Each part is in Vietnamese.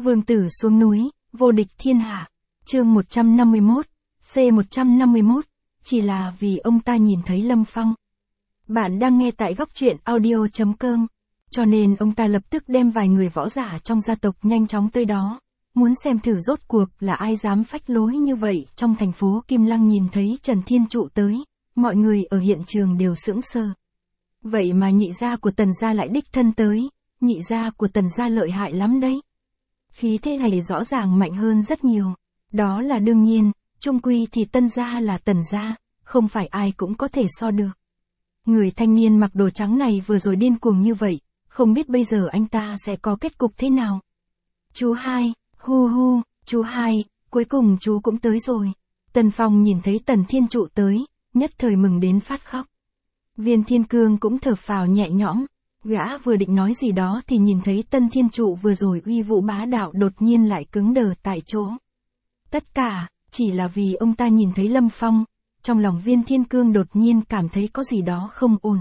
Vương tử xuống núi, vô địch thiên hạ. Chương 151, C151, chỉ là vì ông ta nhìn thấy Lâm Phong. Bạn đang nghe tại góc truyện audio.com, cho nên ông ta lập tức đem vài người võ giả trong gia tộc nhanh chóng tới đó, muốn xem thử rốt cuộc là ai dám phách lối như vậy. Trong thành phố Kim Lăng nhìn thấy Trần Thiên Trụ tới, mọi người ở hiện trường đều sững sờ. Vậy mà nhị gia của Tần gia lại đích thân tới, nhị gia của Tần gia lợi hại lắm đấy. Khí thế này rõ ràng mạnh hơn rất nhiều. Đó là đương nhiên, chung quy thì Tân gia là Tần gia, không phải ai cũng có thể so được. Người thanh niên mặc đồ trắng này vừa rồi điên cuồng như vậy, không biết bây giờ anh ta sẽ có kết cục thế nào. Chú hai, hu hu, chú hai, cuối cùng chú cũng tới rồi. Tần Phong nhìn thấy Tần Thiên Trụ tới, nhất thời mừng đến phát khóc. Viên Thiên Cương cũng thở phào nhẹ nhõm, gã vừa định nói gì đó thì nhìn thấy Tần Thiên Trụ vừa rồi uy vũ bá đạo đột nhiên lại cứng đờ tại chỗ. Tất cả, chỉ là vì ông ta nhìn thấy Lâm Phong, trong lòng Viên Thiên Cương đột nhiên cảm thấy có gì đó không ổn.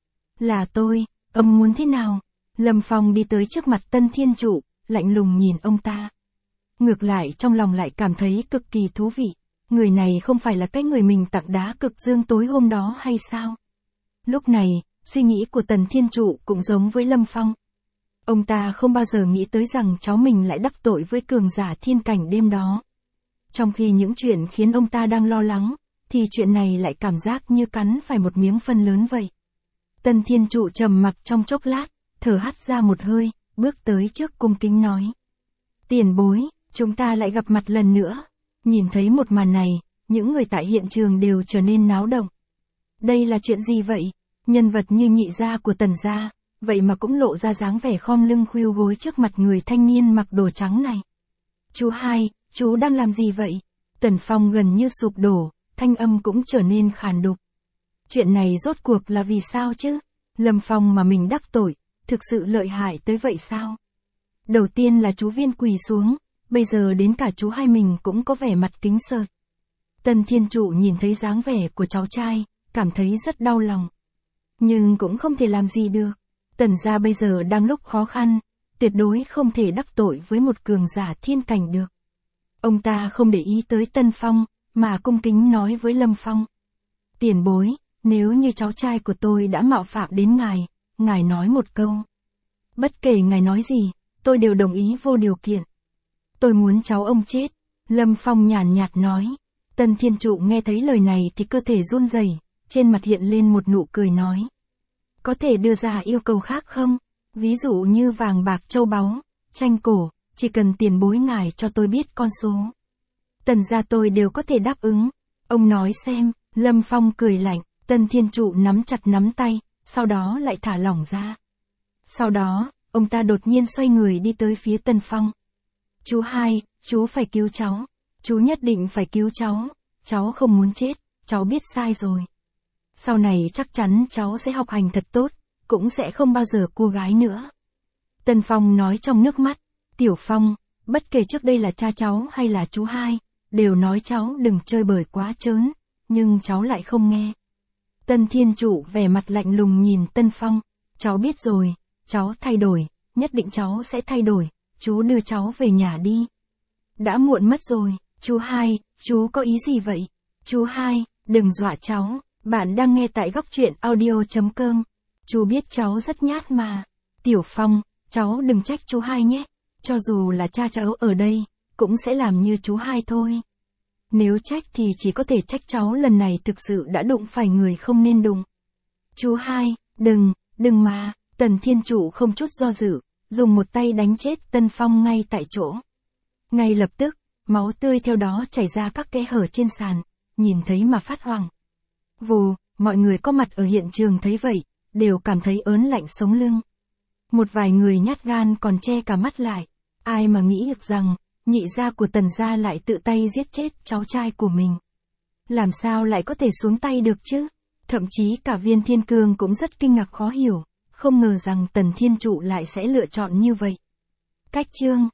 Là tôi, ông muốn thế nào? Lâm Phong đi tới trước mặt Tần Thiên Trụ, lạnh lùng nhìn ông ta. Ngược lại trong lòng lại cảm thấy cực kỳ thú vị, người này không phải là cái người mình tặng đá cực dương tối hôm đó hay sao? Lúc này, suy nghĩ của Tần Thiên Trụ cũng giống với Lâm Phong. Ông ta không bao giờ nghĩ tới rằng cháu mình lại đắc tội với cường giả thiên cảnh đêm đó. Trong khi những chuyện khiến ông ta đang lo lắng, thì chuyện này lại cảm giác như cắn phải một miếng phân lớn vậy. Tần Thiên Trụ trầm mặc trong chốc lát, thở hắt ra một hơi, bước tới trước cung kính nói. Tiền bối, chúng ta lại gặp mặt lần nữa. Nhìn thấy một màn này, những người tại hiện trường đều trở nên náo động. Đây là chuyện gì vậy? Nhân vật như nhị gia của Tần gia, vậy mà cũng lộ ra dáng vẻ khom lưng khuỵu gối trước mặt người thanh niên mặc đồ trắng này. Chú hai, chú đang làm gì vậy? Tần Phong gần như sụp đổ, thanh âm cũng trở nên khàn đục. Chuyện này rốt cuộc là vì sao chứ? Lâm Phong mà mình đắc tội, thực sự lợi hại tới vậy sao? Đầu tiên là chú Viên quỳ xuống, bây giờ đến cả chú hai mình cũng có vẻ mặt kính sợ. Tần Thiên Trụ nhìn thấy dáng vẻ của cháu trai, cảm thấy rất đau lòng. Nhưng cũng không thể làm gì được. Tần gia bây giờ đang lúc khó khăn, tuyệt đối không thể đắc tội với một cường giả thiên cảnh được. Ông ta không để ý tới Tần Phong, mà cung kính nói với Lâm Phong. Tiền bối, nếu như cháu trai của tôi đã mạo phạm đến ngài nói một câu. Bất kể ngài nói gì, tôi đều đồng ý vô điều kiện. Tôi muốn cháu ông chết. Lâm Phong nhàn nhạt nói. Tần Thiên Trụ nghe thấy lời này thì cơ thể run rẩy, trên mặt hiện lên một nụ cười nói. Có thể đưa ra yêu cầu khác không? Ví dụ như vàng bạc châu báu, tranh cổ, chỉ cần tiền bối ngài cho tôi biết con số. Tần gia tôi đều có thể đáp ứng. Ông nói xem. Lâm Phong cười lạnh, Tần Thiên Trụ nắm chặt nắm tay, sau đó lại thả lỏng ra. Sau đó, ông ta đột nhiên xoay người đi tới phía Tần Phong. Chú hai, chú phải cứu cháu. Chú nhất định phải cứu cháu. Cháu không muốn chết, cháu biết sai rồi. Sau này chắc chắn cháu sẽ học hành thật tốt, cũng sẽ không bao giờ cua gái nữa. Tần Phong nói trong nước mắt. Tiểu Phong, bất kể trước đây là cha cháu hay là chú hai, đều nói cháu đừng chơi bời quá trớn, nhưng cháu lại không nghe. Tần Thiên Trụ vẻ mặt lạnh lùng nhìn Tần Phong. Cháu biết rồi, cháu thay đổi, nhất định cháu sẽ thay đổi, chú đưa cháu về nhà đi. Đã muộn mất rồi, chú hai, chú có ý gì vậy? Chú hai, đừng dọa cháu, bạn đang nghe tại góc truyện audio.com. Chú biết cháu rất nhát mà. Tiểu Phong, cháu đừng trách chú hai nhé, cho dù là cha cháu ở đây, cũng sẽ làm như chú hai thôi. Nếu trách thì chỉ có thể trách cháu lần này thực sự đã đụng phải người không nên đụng. Chú hai, đừng mà. Tần Thiên Trụ không chút do dự, dùng một tay đánh chết Tần Phong ngay tại chỗ. Ngay lập tức, máu tươi theo đó chảy ra các kẽ hở trên sàn, nhìn thấy mà phát hoảng. Vù, mọi người có mặt ở hiện trường thấy vậy, đều cảm thấy ớn lạnh sống lưng. Một vài người nhát gan còn che cả mắt lại, ai mà nghĩ được rằng, nhị gia của Tần gia lại tự tay giết chết cháu trai của mình. Làm sao lại có thể xuống tay được chứ? Thậm chí cả Viên Thiên Cương cũng rất kinh ngạc khó hiểu, không ngờ rằng Tần Thiên Trụ lại sẽ lựa chọn như vậy. Cách chương